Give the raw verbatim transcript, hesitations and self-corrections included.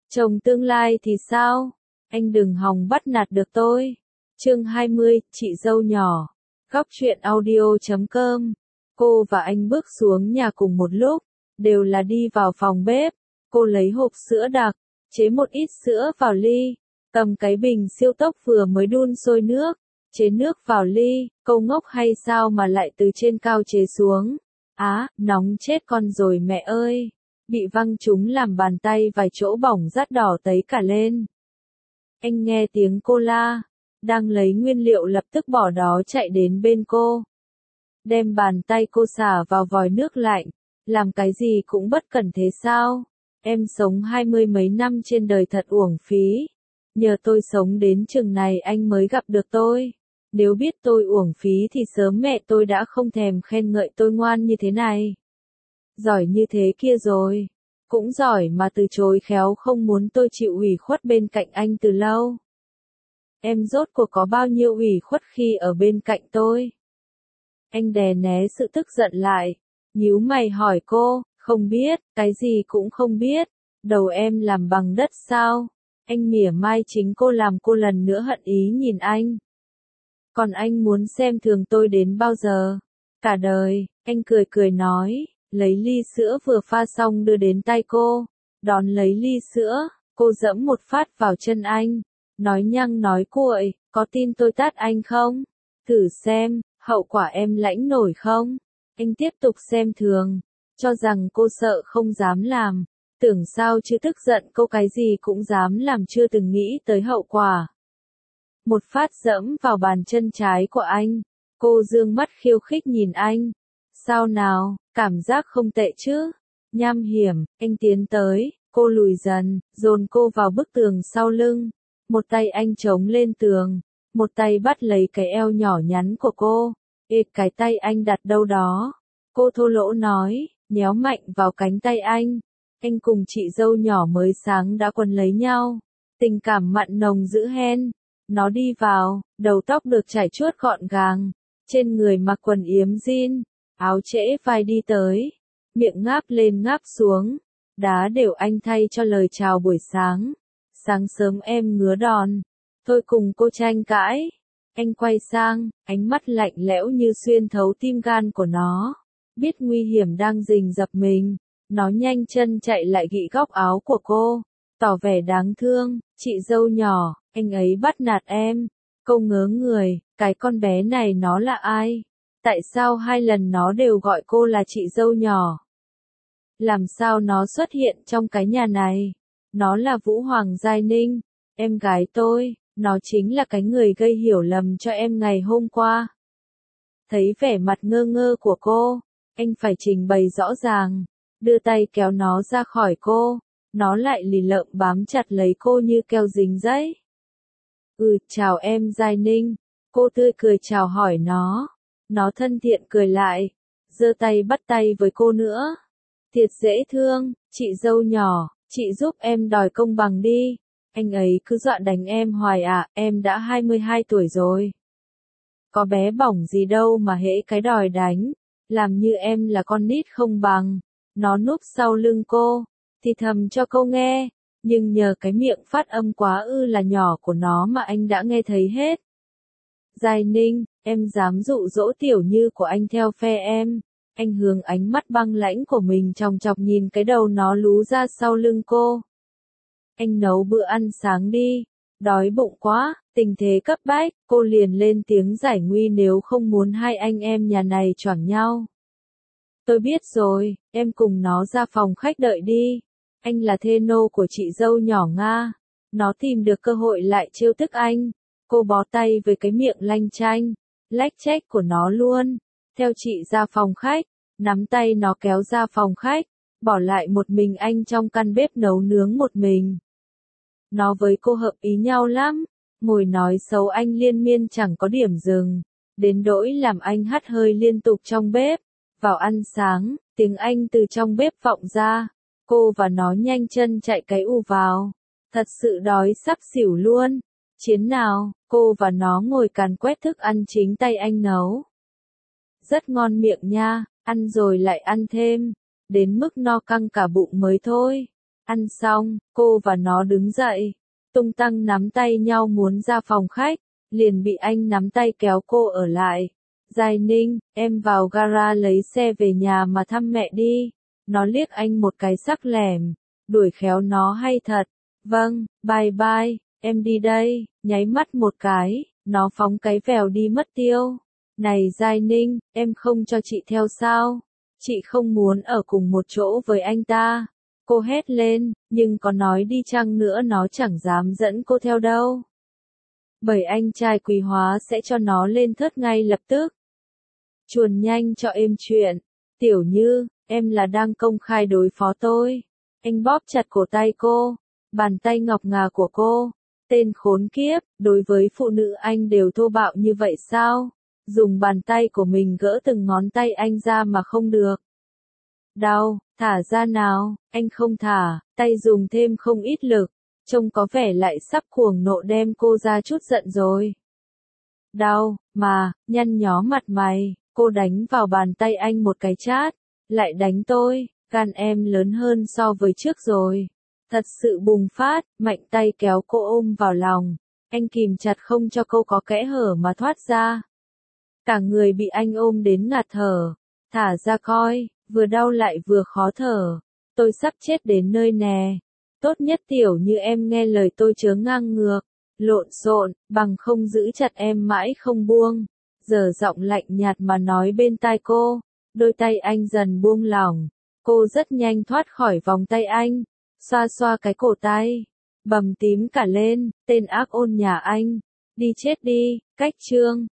Chồng tương lai thì sao? Anh đừng hòng bắt nạt được tôi. Chương hai mươi, chị dâu nhỏ. Góc truyện audio chấm com. Cô và anh bước xuống nhà cùng một lúc, đều là đi vào phòng bếp. Cô lấy hộp sữa đặc, chế một ít sữa vào ly, cầm cái bình siêu tốc vừa mới đun sôi nước, chế nước vào ly. Câu ngốc hay sao mà lại từ trên cao chế xuống? Á, nóng chết con rồi mẹ ơi. Bị văng trúng làm bàn tay vài chỗ bỏng rát đỏ tấy cả lên. Anh nghe tiếng cô la, đang lấy nguyên liệu lập tức bỏ đó chạy đến bên cô. Đem bàn tay cô xả vào vòi nước lạnh, làm cái gì cũng bất cẩn thế sao? Em sống hai mươi mấy năm trên đời thật uổng phí. Nhờ tôi sống đến chừng này anh mới gặp được tôi. Nếu biết tôi uổng phí thì sớm mẹ tôi đã không thèm khen ngợi tôi ngoan như thế này. Giỏi như thế kia rồi. Cũng giỏi mà từ chối khéo không muốn tôi chịu ủy khuất bên cạnh anh từ lâu. Em rốt cuộc có bao nhiêu ủy khuất khi ở bên cạnh tôi? Anh đè né sự tức giận lại, nhíu mày hỏi cô, không biết, cái gì cũng không biết, đầu em làm bằng đất sao? Anh mỉa mai chính cô làm cô lần nữa hận ý nhìn anh. Còn anh muốn xem thường tôi đến bao giờ? Cả đời, anh cười cười nói, lấy ly sữa vừa pha xong đưa đến tay cô, đón lấy ly sữa, cô giẫm một phát vào chân anh, nói nhăng nói cuội, có tin tôi tát anh không? Thử xem, hậu quả em lãnh nổi không? Anh tiếp tục xem thường, cho rằng cô sợ không dám làm, tưởng sao chứ tức giận cô cái gì cũng dám làm chưa từng nghĩ tới hậu quả. Một phát giẫm vào bàn chân trái của anh, cô dương mắt khiêu khích nhìn anh. Sao nào, cảm giác không tệ chứ? Nham hiểm, anh tiến tới, cô lùi dần, dồn cô vào bức tường sau lưng. Một tay anh chống lên tường, một tay bắt lấy cái eo nhỏ nhắn của cô. Ê, cái tay anh đặt đâu đó? Cô thô lỗ nói, nhéo mạnh vào cánh tay anh. Anh cùng chị dâu nhỏ mới sáng đã quấn lấy nhau. Tình cảm mặn nồng dữ hen. Nó đi vào, đầu tóc được chải chuốt gọn gàng. Trên người mặc quần yếm jean, áo trễ vai đi tới. Miệng ngáp lên ngáp xuống. Đá đều anh thay cho lời chào buổi sáng. Sáng sớm em ngứa đòn. Tôi cùng cô tranh cãi. Anh quay sang, ánh mắt lạnh lẽo như xuyên thấu tim gan của nó. Biết nguy hiểm đang rình rập mình, nó nhanh chân chạy lại gị góc áo của cô, tỏ vẻ đáng thương, chị dâu nhỏ, anh ấy bắt nạt em. Cô ngớ người, cái con bé này nó là ai? Tại sao hai lần nó đều gọi cô là chị dâu nhỏ? Làm sao nó xuất hiện trong cái nhà này? Nó là Vũ Hoàng Giai Ninh, em gái tôi. Nó chính là cái người gây hiểu lầm cho em ngày hôm qua. Thấy vẻ mặt ngơ ngơ của cô, anh phải trình bày rõ ràng, đưa tay kéo nó ra khỏi cô, nó lại lì lợm bám chặt lấy cô như keo dính dẫy. Ừ, chào em Giai Ninh, cô tươi cười chào hỏi nó, nó thân thiện cười lại, giơ tay bắt tay với cô nữa. Thiệt dễ thương, chị dâu nhỏ, chị giúp em đòi công bằng đi. Anh ấy cứ dọa đánh em hoài à, em đã hai mươi hai tuổi rồi. Có bé bỏng gì đâu mà hễ cái đòi đánh, làm như em là con nít không bằng. Nó núp sau lưng cô, thì thầm cho cô nghe, nhưng nhờ cái miệng phát âm quá ư là nhỏ của nó mà anh đã nghe thấy hết. Giai Ninh, em dám dụ dỗ tiểu như của anh theo phe em. Anh hướng ánh mắt băng lãnh của mình chòng chọc nhìn cái đầu nó lú ra sau lưng cô. Anh nấu bữa ăn sáng đi, đói bụng quá, tình thế cấp bách, cô liền lên tiếng giải nguy nếu không muốn hai anh em nhà này choảng nhau. Tôi biết rồi, em cùng nó ra phòng khách đợi đi, anh là thê nô của chị dâu nhỏ Nga. Nó tìm được cơ hội lại trêu tức anh, cô bó tay với cái miệng lanh chanh, lách chách của nó luôn, theo chị ra phòng khách, nắm tay nó kéo ra phòng khách, bỏ lại một mình anh trong căn bếp nấu nướng một mình. Nó với cô hợp ý nhau lắm, ngồi nói xấu anh liên miên chẳng có điểm dừng, đến nỗi làm anh hắt hơi liên tục trong bếp. Vào ăn sáng, tiếng Anh từ trong bếp vọng ra, cô và nó nhanh chân chạy cái ù vào, thật sự đói sắp xỉu luôn. Chiến nào, cô và nó ngồi càn quét thức ăn chính tay anh nấu. Rất ngon miệng nha, ăn rồi lại ăn thêm, đến mức no căng cả bụng mới thôi. Ăn xong, cô và nó đứng dậy, tung tăng nắm tay nhau muốn ra phòng khách, liền bị anh nắm tay kéo cô ở lại. Giai Ninh, em vào gara lấy xe về nhà mà thăm mẹ đi. Nó liếc anh một cái sắc lẻm, đuổi khéo nó hay thật. Vâng, bye bye, em đi đây, nháy mắt một cái, nó phóng cái vèo đi mất tiêu. Này Giai Ninh, em không cho chị theo sao? Chị không muốn ở cùng một chỗ với anh ta. Cô hét lên, nhưng có nói đi chăng nữa nó chẳng dám dẫn cô theo đâu. Bởi anh trai Quý Hóa sẽ cho nó lên thớt ngay lập tức. Chuồn nhanh cho êm chuyện. Tiểu Như, em là đang công khai đối phó tôi. Anh bóp chặt cổ tay cô, bàn tay ngọc ngà của cô. Tên khốn kiếp, đối với phụ nữ anh đều thô bạo như vậy sao? Dùng bàn tay của mình gỡ từng ngón tay anh ra mà không được. Đau, thả ra nào, anh không thả, tay dùng thêm không ít lực, trông có vẻ lại sắp cuồng nộ đem cô ra chút giận rồi. Đau, mà, nhăn nhó mặt mày, cô đánh vào bàn tay anh một cái chát, lại đánh tôi, gan em lớn hơn so với trước rồi. Thật sự bùng phát, mạnh tay kéo cô ôm vào lòng, anh kìm chặt không cho cô có kẽ hở mà thoát ra. Cả người bị anh ôm đến ngạt thở, thả ra coi, vừa đau lại vừa khó thở, tôi sắp chết đến nơi nè. Tốt nhất Tiểu Như em nghe lời tôi chớ ngang ngược, lộn xộn, bằng không giữ chặt em mãi không buông. Giờ giọng lạnh nhạt mà nói bên tai cô, đôi tay anh dần buông lỏng, cô rất nhanh thoát khỏi vòng tay anh, xoa xoa cái cổ tay, bầm tím cả lên, tên ác ôn nhà anh, đi chết đi, cách chương.